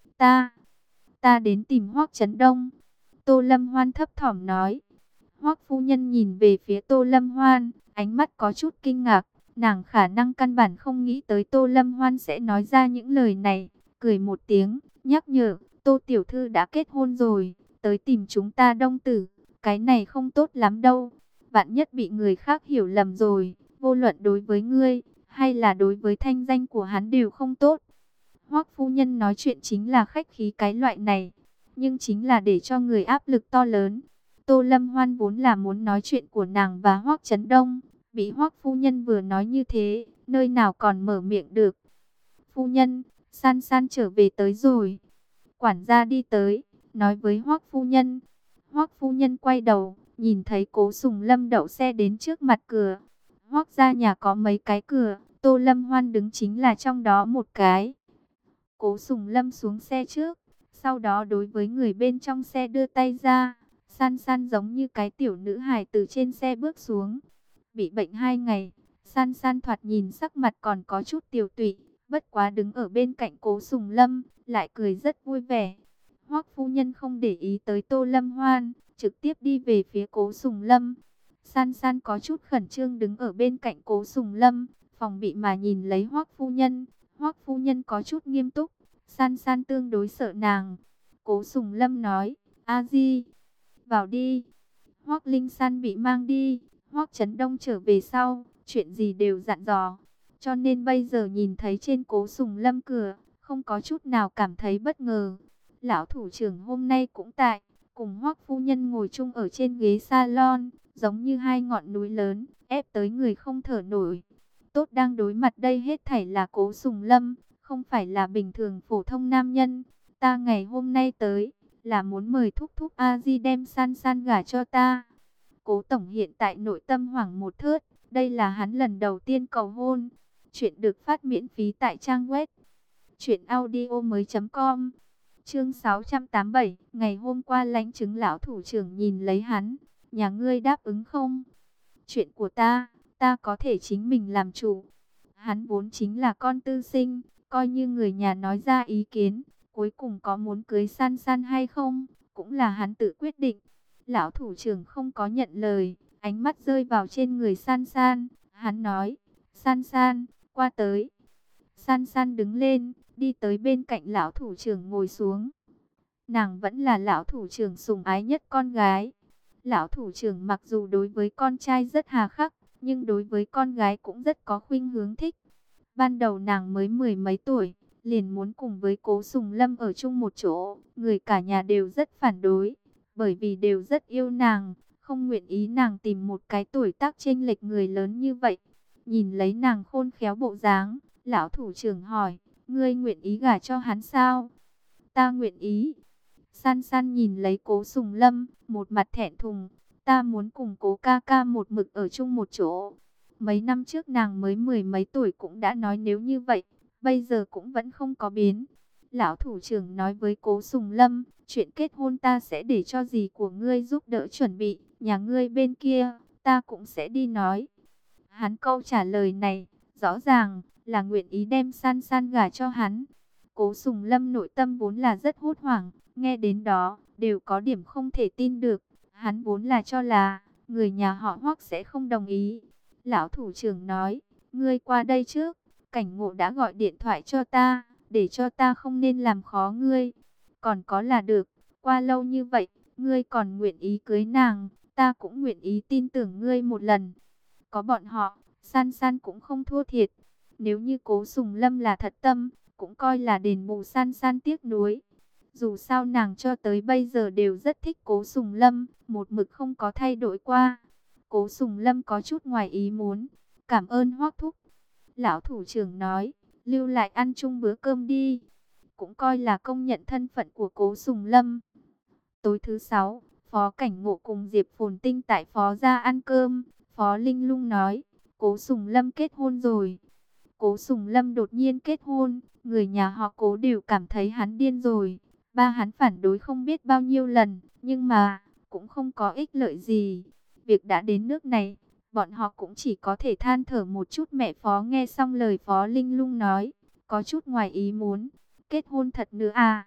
Ta đến tìm Hoắc Chấn Đông. Tô Lâm Hoan thấp thỏm nói. Hoắc phu nhân nhìn về phía Tô Lâm Hoan, ánh mắt có chút kinh ngạc, nàng khả năng căn bản không nghĩ tới Tô Lâm Hoan sẽ nói ra những lời này, cười một tiếng, nhắc nhở, Tô tiểu thư đã kết hôn rồi, tới tìm chúng ta Đông tử, cái này không tốt lắm đâu, vạn nhất bị người khác hiểu lầm rồi, vô luận đối với ngươi, hay là đối với thanh danh của hắn đều không tốt. Hoắc phu nhân nói chuyện chính là khách khí cái loại này, nhưng chính là để cho người áp lực to lớn. Tô Lâm Hoan vốn là muốn nói chuyện của nàng và Hoắc Chấn Đông, bị Hoắc phu nhân vừa nói như thế, nơi nào còn mở miệng được. Phu nhân, San San trở về tới rồi. Quản gia đi tới, nói với Hoắc phu nhân. Hoắc phu nhân quay đầu, nhìn thấy Cố Sùng Lâm đậu xe đến trước mặt cửa. Hoắc gia nhà có mấy cái cửa, Tô Lâm Hoan đứng chính là trong đó một cái. Cố Sùng Lâm xuống xe trước, sau đó đối với người bên trong xe đưa tay ra. San San giống như cái tiểu nữ hài từ trên xe bước xuống. Bị bệnh 2 ngày, San San thoạt nhìn sắc mặt còn có chút tiều tụy, bất quá đứng ở bên cạnh Cố Sùng Lâm, lại cười rất vui vẻ. Hoắc phu nhân không để ý tới Tô Lâm Hoan, trực tiếp đi về phía Cố Sùng Lâm. San San có chút khẩn trương đứng ở bên cạnh Cố Sùng Lâm, phòng bị mà nhìn lấy Hoắc phu nhân. Hoắc phu nhân có chút nghiêm túc, San San tương đối sợ nàng. Cố Sùng Lâm nói, A Di, vào đi. Hoắc Linh San bị mang đi, Hoắc Chấn Đông trở về sau, chuyện gì đều dặn dò. Cho nên bây giờ nhìn thấy trên Cố Sùng Lâm cửa, không có chút nào cảm thấy bất ngờ. Lão thủ trưởng hôm nay cũng tại, cùng Hoắc phu nhân ngồi chung ở trên ghế salon, giống như hai ngọn núi lớn, ép tới người không thở nổi. Tốt đang đối mặt đây hết thảy là Cố Sùng Lâm, không phải là bình thường phổ thông nam nhân. Ta ngày hôm nay tới, là muốn mời thúc thúc A Di đem San San gả cho ta. Cố tổng hiện tại nội tâm hoảng một thớt, đây là hắn lần đầu tiên cầu hôn. Chuyện được phát miễn phí tại trang web truyệnaudiomoi.com. Chương 687, ngày hôm qua lãnh chứng lão thủ trưởng nhìn lấy hắn, nhà ngươi đáp ứng không? Chuyện của ta có thể chính mình làm chủ. Hắn vốn chính là con tư sinh, coi như người nhà nói ra ý kiến, cuối cùng có muốn cưới San San hay không, cũng là hắn tự quyết định. Lão thủ trưởng không có nhận lời, ánh mắt rơi vào trên người San San, hắn nói, San San, qua tới. San San đứng lên, đi tới bên cạnh lão thủ trưởng ngồi xuống. Nàng vẫn là lão thủ trưởng sủng ái nhất con gái. Lão thủ trưởng mặc dù đối với con trai rất hà khắc, nhưng đối với con gái cũng rất có khuynh hướng thích. Ban đầu nàng mới 10 mấy tuổi, liền muốn cùng với Cố Sùng Lâm ở chung một chỗ, người cả nhà đều rất phản đối, bởi vì đều rất yêu nàng, không nguyện ý nàng tìm một cái tuổi tác chênh lệch người lớn như vậy. Nhìn lấy nàng khôn khéo bộ dáng, lão thủ trưởng hỏi, ngươi nguyện ý gả cho hắn sao? Ta nguyện ý. San San nhìn lấy Cố Sùng Lâm, một mặt thẹn thùng, ta muốn cùng Cố ca ca một mực ở chung một chỗ. Mấy năm trước nàng mới 10 mấy tuổi cũng đã nói nếu như vậy, bây giờ cũng vẫn không có biến. Lão thủ trưởng nói với Cố Sùng Lâm, chuyện kết hôn ta sẽ để cho dì của ngươi giúp đỡ chuẩn bị, nhà ngươi bên kia, ta cũng sẽ đi nói. Hắn câu trả lời này, rõ ràng là nguyện ý đem San San gả cho hắn. Cố Sùng Lâm nội tâm vốn là rất hốt hoảng, nghe đến đó, đều có điểm không thể tin được. Hắn vốn là cho là, người nhà họ Hoắc sẽ không đồng ý. Lão thủ trưởng nói, ngươi qua đây trước, Cảnh Ngộ đã gọi điện thoại cho ta, để cho ta không nên làm khó ngươi. Còn có là được, qua lâu như vậy, ngươi còn nguyện ý cưới nàng, ta cũng nguyện ý tin tưởng ngươi một lần. Có bọn họ, San San cũng không thua thiệt. Nếu như Cố Sùng Lâm là thật tâm, cũng coi là đền bù San San tiếc nuối. Dù sao nàng cho tới bây giờ đều rất thích Cố Sùng Lâm, một mực không có thay đổi qua. Cố Sùng Lâm có chút ngoài ý muốn, cảm ơn Hoắc thúc. Lão thủ trưởng nói, lưu lại ăn chung bữa cơm đi, cũng coi là công nhận thân phận của Cố Sùng Lâm. Tối thứ 6, Phó Cảnh Ngộ cùng Diệp Phồn Tinh tại Phó gia ăn cơm. Phó Linh Lung nói, Cố Sùng Lâm kết hôn rồi. Cố Sùng Lâm đột nhiên kết hôn, người nhà họ Cố đều cảm thấy hắn điên rồi. Ba hắn phản đối không biết bao nhiêu lần, nhưng mà cũng không có ích lợi gì. Việc đã đến nước này, bọn họ cũng chỉ có thể than thở một chút. Mẹ Phó nghe xong lời Phó Linh Lung nói, có chút ngoài ý muốn. Kết hôn thật nữa à?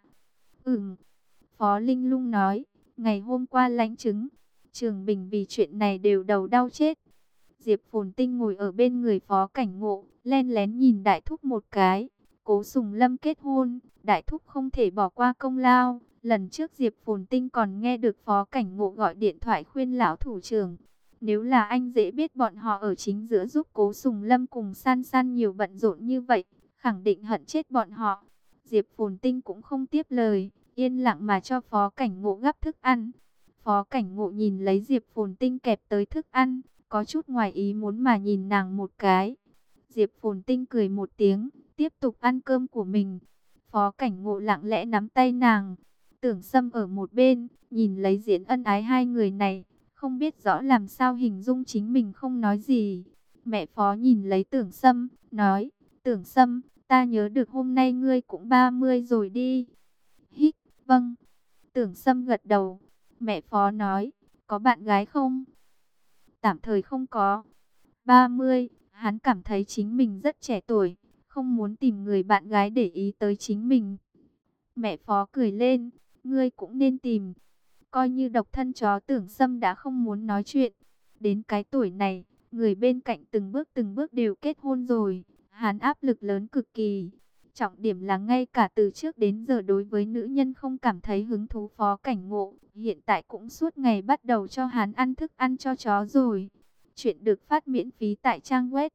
Phó Linh Lung nói, ngày hôm qua lãnh chứng, Trường Bình vì chuyện này đều đầu đau chết. Diệp Phồn Tinh ngồi ở bên người Phó Cảnh Ngộ, len lén nhìn Đại Thúc một cái. Cố Sùng Lâm kết hôn, Đại Thúc không thể bỏ qua công lao. Lần trước Diệp Phồn Tinh còn nghe được Phó Cảnh Ngộ gọi điện thoại khuyên lão thủ trưởng. Nếu là anh dễ biết bọn họ ở chính giữa giúp Cố Sùng Lâm cùng San San nhiều bận rộn như vậy, khẳng định hận chết bọn họ. Diệp Phồn Tinh cũng không tiếp lời, yên lặng mà cho Phó Cảnh Ngộ gắp thức ăn. Phó Cảnh Ngộ nhìn lấy Diệp Phồn Tinh kẹp tới thức ăn, có chút ngoài ý muốn mà nhìn nàng một cái. Diệp Phồn Tinh cười một tiếng, tiếp tục ăn cơm của mình. Phó Cảnh Ngộ lặng lẽ nắm tay nàng. Tưởng Sâm ở một bên, nhìn lấy diễn ân ái hai người này, không biết rõ làm sao hình dung chính mình, không nói gì. Mẹ Phó nhìn lấy Tưởng Sâm, nói, Tưởng Sâm, ta nhớ được hôm nay ngươi cũng 30 rồi đi. Hít, vâng. Tưởng Sâm gật đầu. Mẹ Phó nói, có bạn gái không? Tạm thời không có. 30, hắn cảm thấy chính mình rất trẻ tuổi, không muốn tìm người bạn gái để ý tới chính mình. Mẹ Phó cười lên, ngươi cũng nên tìm. Coi như độc thân chó. Tưởng Sâm đã không muốn nói chuyện. Đến cái tuổi này, người bên cạnh từng bước đều kết hôn rồi. Hắn áp lực lớn cực kỳ. Trọng điểm là ngay cả từ trước đến giờ đối với nữ nhân không cảm thấy hứng thú. Phó Cảnh Ngộ hiện tại cũng suốt ngày bắt đầu cho hắn ăn thức ăn cho chó rồi. Chuyện được phát miễn phí tại trang web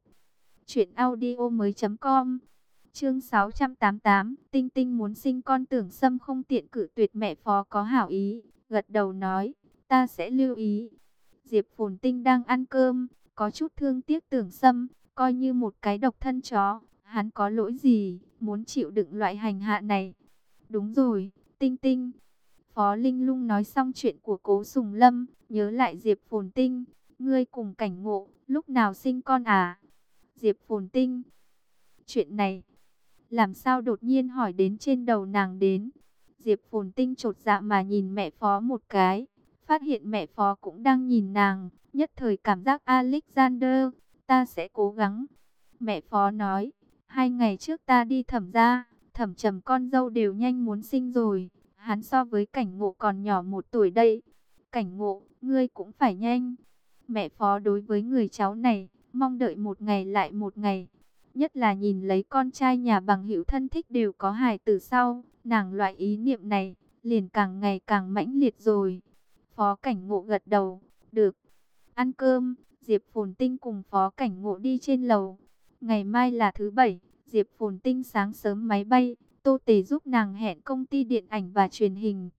truyệnaudiomoi.com. Chương 688, Tinh Tinh muốn sinh con. Tưởng Sâm không tiện cự tuyệt. Mẹ Phó có hảo ý, gật đầu nói, ta sẽ lưu ý. Diệp Phồn Tinh đang ăn cơm, có chút thương tiếc Tưởng Sâm, coi như một cái độc thân chó, hắn có lỗi gì, muốn chịu đựng loại hành hạ này. Đúng rồi, Tinh Tinh. Phó Linh Lung nói xong chuyện của Cố Sùng Lâm, nhớ lại Diệp Phồn Tinh, ngươi cùng Cảnh Ngộ, lúc nào sinh con à? Diệp Phồn Tinh, chuyện này, làm sao đột nhiên hỏi đến trên đầu nàng đến? Diệp Phồn Tinh chột dạ mà nhìn mẹ Phó một cái, phát hiện mẹ Phó cũng đang nhìn nàng, nhất thời cảm giác Alexander, ta sẽ cố gắng. Mẹ Phó nói, 2 ngày trước ta đi Thẩm gia, Thẩm Trầm con dâu đều nhanh muốn sinh rồi, hắn so với Cảnh Ngộ còn nhỏ 1 tuổi đây. Cảnh Ngộ, ngươi cũng phải nhanh. Mẹ Phó đối với người cháu này, mong đợi một ngày lại một ngày. Nhất là nhìn lấy con trai nhà bằng hữu thân thích đều có hài tử sau, nàng loại ý niệm này, liền càng ngày càng mãnh liệt rồi. Phó Cảnh Ngộ gật đầu, được. Ăn cơm, Diệp Phồn Tinh cùng Phó Cảnh Ngộ đi trên lầu. Ngày mai là thứ Bảy, Diệp Phồn Tinh sáng sớm máy bay, Tô Tề giúp nàng hẹn công ty điện ảnh và truyền hình.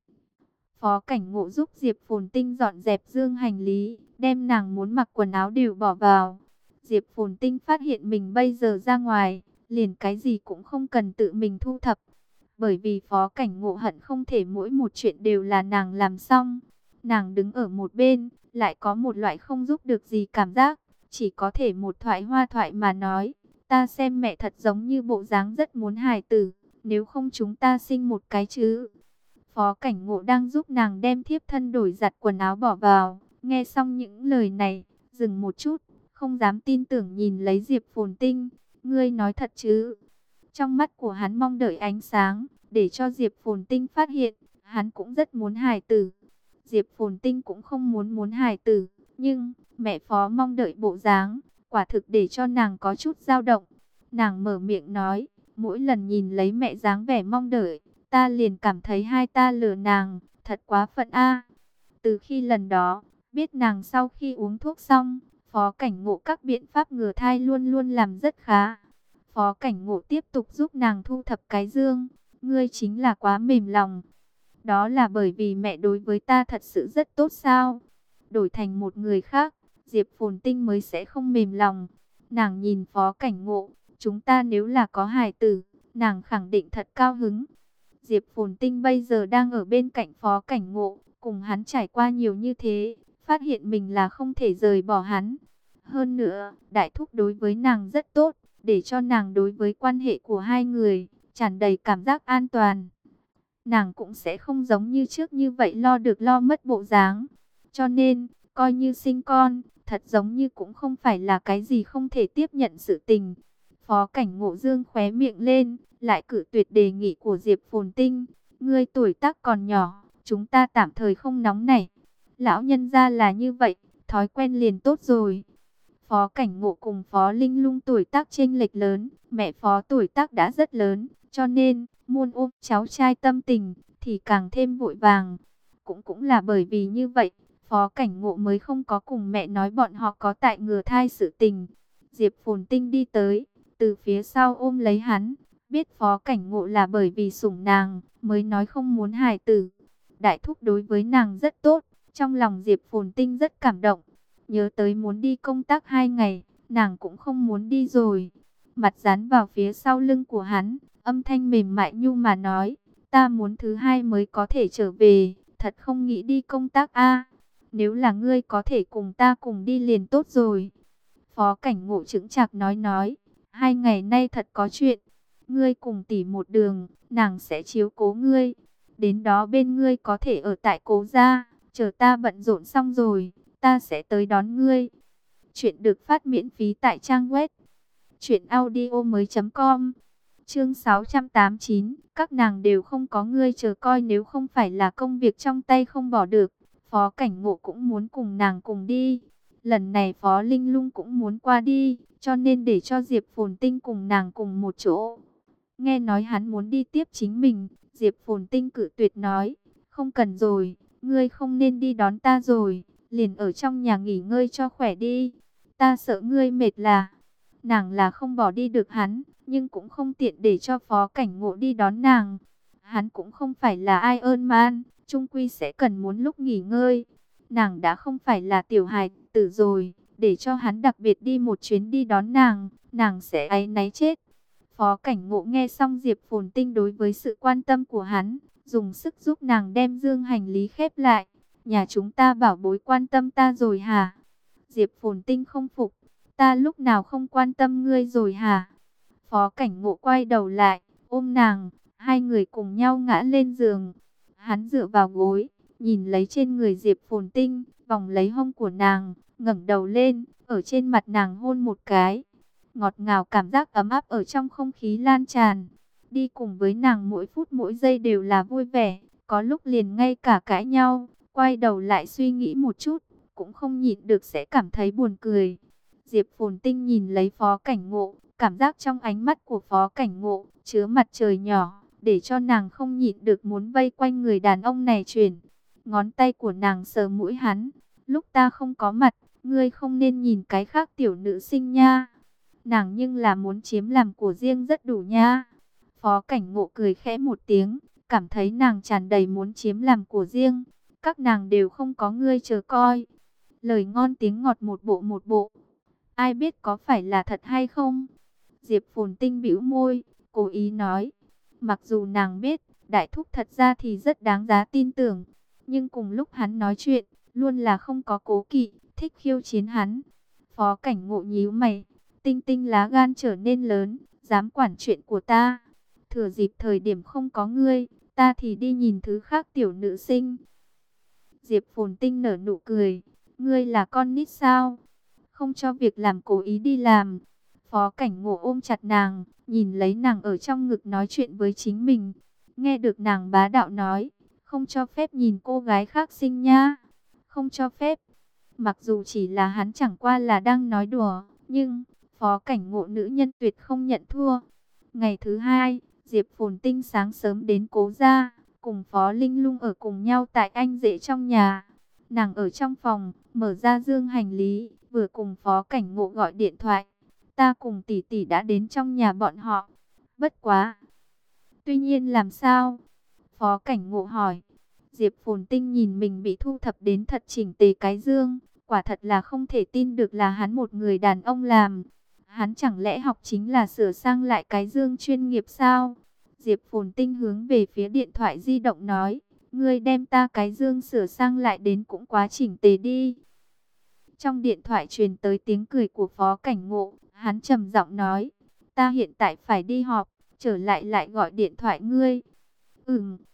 Phó Cảnh Ngộ giúp Diệp Phồn Tinh dọn dẹp dương hành lý, đem nàng muốn mặc quần áo đều bỏ vào. Diệp Phồn Tinh phát hiện mình bây giờ ra ngoài, liền cái gì cũng không cần tự mình thu thập. Bởi vì Phó Cảnh Ngộ hận không thể mỗi một chuyện đều là nàng làm xong. Nàng đứng ở một bên, lại có một loại không giúp được gì cảm giác, chỉ có thể một thoại hoa thoại mà nói. Ta xem mẹ thật giống như bộ dáng rất muốn hài tử, nếu không chúng ta sinh một cái chứ. Phó Cảnh Ngộ đang giúp nàng đem thiếp thân đổi giặt quần áo bỏ vào. Nghe xong những lời này, dừng một chút, không dám tin tưởng nhìn lấy Diệp Phồn Tinh. Ngươi nói thật chứ? Trong mắt của hắn mong đợi ánh sáng, để cho Diệp Phồn Tinh phát hiện, hắn cũng rất muốn hài tử. Diệp Phồn Tinh cũng không muốn hài tử, nhưng mẹ Phó mong đợi bộ dáng, quả thực để cho nàng có chút dao động. Nàng mở miệng nói, mỗi lần nhìn lấy mẹ dáng vẻ mong đợi, ta liền cảm thấy hai ta lừa nàng, thật quá phận a. Từ khi lần đó, biết nàng sau khi uống thuốc xong, Phó Cảnh Ngộ các biện pháp ngừa thai luôn luôn làm rất khá. Phó Cảnh Ngộ tiếp tục giúp nàng thu thập cái dương. Ngươi chính là quá mềm lòng. Đó là bởi vì mẹ đối với ta thật sự rất tốt sao? Đổi thành một người khác, Diệp Phồn Tinh mới sẽ không mềm lòng. Nàng nhìn Phó Cảnh Ngộ, chúng ta nếu là có hài tử, nàng khẳng định thật cao hứng. Diệp Phồn Tinh bây giờ đang ở bên cạnh Phó Cảnh Ngộ, cùng hắn trải qua nhiều như thế, phát hiện mình là không thể rời bỏ hắn. Hơn nữa, Đại Thúc đối với nàng rất tốt, để cho nàng đối với quan hệ của hai người tràn đầy cảm giác an toàn. nàng cũng sẽ không giống như trước như vậy lo được lo mất bộ dáng. Cho nên, coi như sinh con, thật giống như cũng không phải là cái gì không thể tiếp nhận sự tình. Phó Cảnh Ngộ dương khóe miệng lên, lại cự tuyệt đề nghị của Diệp Phồn Tinh. Ngươi tuổi tác còn nhỏ, chúng ta tạm thời không nóng nảy. Lão nhân gia là như vậy, thói quen liền tốt rồi. Phó Cảnh Ngộ cùng Phó Linh Lung tuổi tác chênh lệch lớn, mẹ Phó tuổi tác đã rất lớn, cho nên muốn ôm cháu trai tâm tình thì càng thêm vội vàng. Cũng là bởi vì như vậy, Phó Cảnh Ngộ mới không có cùng mẹ nói bọn họ có tại ngừa thai sự tình. Diệp Phồn Tinh đi tới, từ phía sau ôm lấy hắn, biết Phó Cảnh Ngộ là bởi vì sủng nàng mới nói không muốn hài tử. Đại thúc đối với nàng rất tốt, trong lòng Diệp Phồn Tinh rất cảm động. Nhớ tới muốn đi công tác 2 ngày, nàng cũng không muốn đi rồi. Mặt dán vào phía sau lưng của hắn, âm thanh mềm mại nhu mà nói, ta muốn thứ 2 mới có thể trở về, thật không nghĩ đi công tác a. Nếu là ngươi có thể cùng ta cùng đi liền tốt rồi. Phó Cảnh Ngộ chững chạc nói, 2 ngày nay thật có chuyện, ngươi cùng tỷ một đường, nàng sẽ chiếu cố ngươi. Đến đó bên ngươi có thể ở tại Cố gia, chờ ta bận rộn xong rồi, ta sẽ tới đón ngươi. Chuyện được phát miễn phí tại trang web truyệnaudiomoi.com. Chương 689, các nàng đều không có ngươi chờ coi, nếu không phải là công việc trong tay không bỏ được, Phó Cảnh Ngộ cũng muốn cùng nàng cùng đi. Lần này Phó Linh Lung cũng muốn qua đi, cho nên để cho Diệp Phồn Tinh cùng nàng cùng một chỗ. Nghe nói hắn muốn đi tiếp chính mình, Diệp Phồn Tinh cự tuyệt nói, không cần rồi, ngươi không nên đi đón ta rồi, liền ở trong nhà nghỉ ngơi cho khỏe đi, ta sợ ngươi mệt là. Nàng là không bỏ đi được hắn, nhưng cũng không tiện để cho Phó Cảnh Ngộ đi đón nàng. Hắn cũng không phải là Iron Man, chung quy sẽ cần muốn lúc nghỉ ngơi. Nàng đã không phải là tiểu hài tử rồi, để cho hắn đặc biệt đi một chuyến đi đón nàng sẽ áy náy chết. Phó Cảnh Ngộ nghe xong Diệp Phồn Tinh đối với sự quan tâm của hắn, dùng sức giúp nàng đem dương hành lý khép lại. Nhà chúng ta bảo bối quan tâm ta rồi hả? Diệp Phồn Tinh không phục, ta lúc nào không quan tâm ngươi rồi hả? Phó Cảnh Ngộ quay đầu lại, ôm nàng, hai người cùng nhau ngã lên giường. Hắn dựa vào gối, nhìn lấy trên người Diệp Phồn Tinh, vòng lấy hông của nàng, ngẩng đầu lên, ở trên mặt nàng hôn một cái. Ngọt ngào cảm giác ấm áp ở trong không khí lan tràn. Đi cùng với nàng mỗi phút mỗi giây đều là vui vẻ, có lúc liền ngay cả cãi nhau, quay đầu lại suy nghĩ một chút, cũng không nhịn được sẽ cảm thấy buồn cười. Diệp Phồn Tinh nhìn lấy Phó Cảnh Ngộ, cảm giác trong ánh mắt của Phó Cảnh Ngộ chứa mặt trời nhỏ, để cho nàng không nhịn được muốn vây quanh người đàn ông này chuyển. Ngón tay của nàng sờ mũi hắn, lúc ta không có mặt, ngươi không nên nhìn cái khác tiểu nữ sinh nha. Nàng nhưng là muốn chiếm làm của riêng rất đủ nha. Phó Cảnh Ngộ cười khẽ một tiếng, cảm thấy nàng tràn đầy muốn chiếm làm của riêng. Các nàng đều không có ngươi chờ coi. Lời ngon tiếng ngọt một bộ một bộ. Ai biết có phải là thật hay không? Diệp Phồn Tinh bĩu môi, cố ý nói. Mặc dù nàng biết, đại thúc thật ra thì rất đáng giá tin tưởng. Nhưng cùng lúc hắn nói chuyện, luôn là không có cố kỵ, thích khiêu chiến hắn. Phó Cảnh Ngộ nhíu mày. Tinh Tinh lá gan trở nên lớn, dám quản chuyện của ta. Thừa dịp thời điểm không có ngươi, ta thì đi nhìn thứ khác tiểu nữ sinh. Diệp Phồn Tinh nở nụ cười. Ngươi là con nít sao? Không cho việc làm cố ý đi làm. Phó Cảnh Ngộ ôm chặt nàng, nhìn lấy nàng ở trong ngực nói chuyện với chính mình. Nghe được nàng bá đạo nói, không cho phép nhìn cô gái khác xinh nha. Không cho phép. Mặc dù chỉ là hắn chẳng qua là đang nói đùa, nhưng Phó Cảnh Ngộ nữ nhân tuyệt không nhận thua. Ngày thứ 2, Diệp Phồn Tinh sáng sớm đến Cố gia, cùng Phó Linh Lung ở cùng nhau tại anh rể trong nhà. Nàng ở trong phòng, mở ra dương hành lý, vừa cùng Phó Cảnh Ngộ gọi điện thoại. Ta cùng tỷ tỷ đã đến trong nhà bọn họ. Bất quá. Tuy nhiên làm sao? Phó Cảnh Ngộ hỏi. Diệp Phồn Tinh nhìn mình bị thu thập đến thật chỉnh tề cái dương. Quả thật là không thể tin được là hắn một người đàn ông làm. Hắn chẳng lẽ học chính là sửa sang lại cái dương chuyên nghiệp sao? Diệp Phồn Tinh hướng về phía điện thoại di động nói. Ngươi đem ta cái dương sửa sang lại đến cũng quá chỉnh tề đi. Trong điện thoại truyền tới tiếng cười của Phó Cảnh Ngộ. Hắn trầm giọng nói. Ta hiện tại phải đi họp, trở lại lại gọi điện thoại ngươi.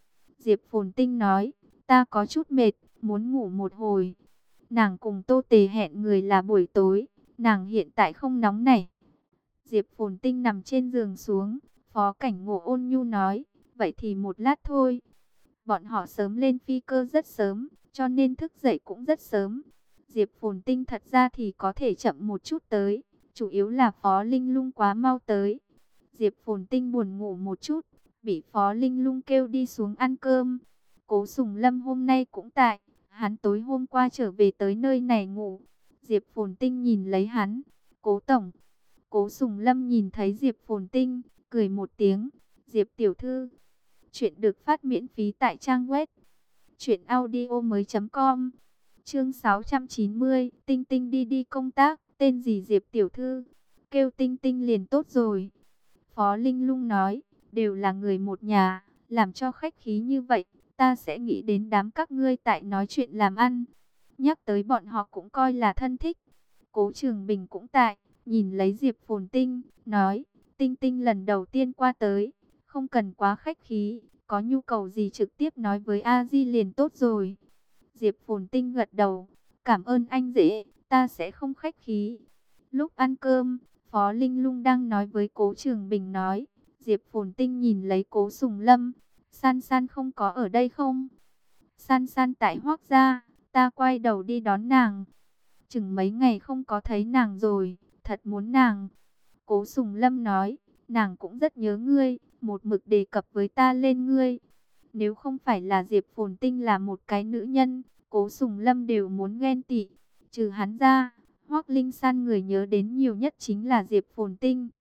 Diệp Phồn Tinh nói, ta có chút mệt, muốn ngủ một hồi. Nàng cùng Tô Tề hẹn người là buổi tối, nàng hiện tại không nóng nảy. Diệp Phồn Tinh nằm trên giường xuống, Phó Cảnh Ngộ ôn nhu nói, vậy thì một lát thôi. Bọn họ sớm lên phi cơ rất sớm, cho nên thức dậy cũng rất sớm. Diệp Phồn Tinh thật ra thì có thể chậm một chút tới, chủ yếu là Phó Linh Lung quá mau tới. Diệp Phồn Tinh buồn ngủ một chút, bị Phó Linh Lung kêu đi xuống ăn cơm. Cố Sùng Lâm hôm nay cũng tại, hắn tối hôm qua trở về tới nơi này ngủ. Diệp Phồn Tinh nhìn lấy hắn, Cố Tổng. Cố Sùng Lâm nhìn thấy Diệp Phồn Tinh, cười một tiếng, Diệp tiểu thư. Chuyện được phát miễn phí tại trang web truyệnaudiomoi.com. Chương 690, Tinh Tinh đi đi công tác, tên gì Diệp tiểu thư? Kêu Tinh Tinh liền tốt rồi. Phó Linh Lung nói, đều là người một nhà, làm cho khách khí như vậy, ta sẽ nghĩ đến đám các ngươi tại nói chuyện làm ăn. Nhắc tới bọn họ cũng coi là thân thích. Cố Trường Bình cũng tại, nhìn lấy Diệp Phồn Tinh, nói, Tinh Tinh lần đầu tiên qua tới, không cần quá khách khí, có nhu cầu gì trực tiếp nói với A Di liền tốt rồi. Diệp Phồn Tinh gật đầu, cảm ơn anh dễ, ta sẽ không khách khí. Lúc ăn cơm, Phó Linh Lung đang nói với Cố Trường Bình nói, Diệp Phồn Tinh nhìn lấy Cố Sùng Lâm, San San không có ở đây không? San San tại Hoác gia, ta quay đầu đi đón nàng. Chừng mấy ngày không có thấy nàng rồi, thật muốn nàng. Cố Sùng Lâm nói, nàng cũng rất nhớ ngươi, một mực đề cập với ta lên ngươi. Nếu không phải là Diệp Phồn Tinh là một cái nữ nhân, Cố Sùng Lâm đều muốn ghen tị. Trừ hắn ra, Hoác Linh San người nhớ đến nhiều nhất chính là Diệp Phồn Tinh.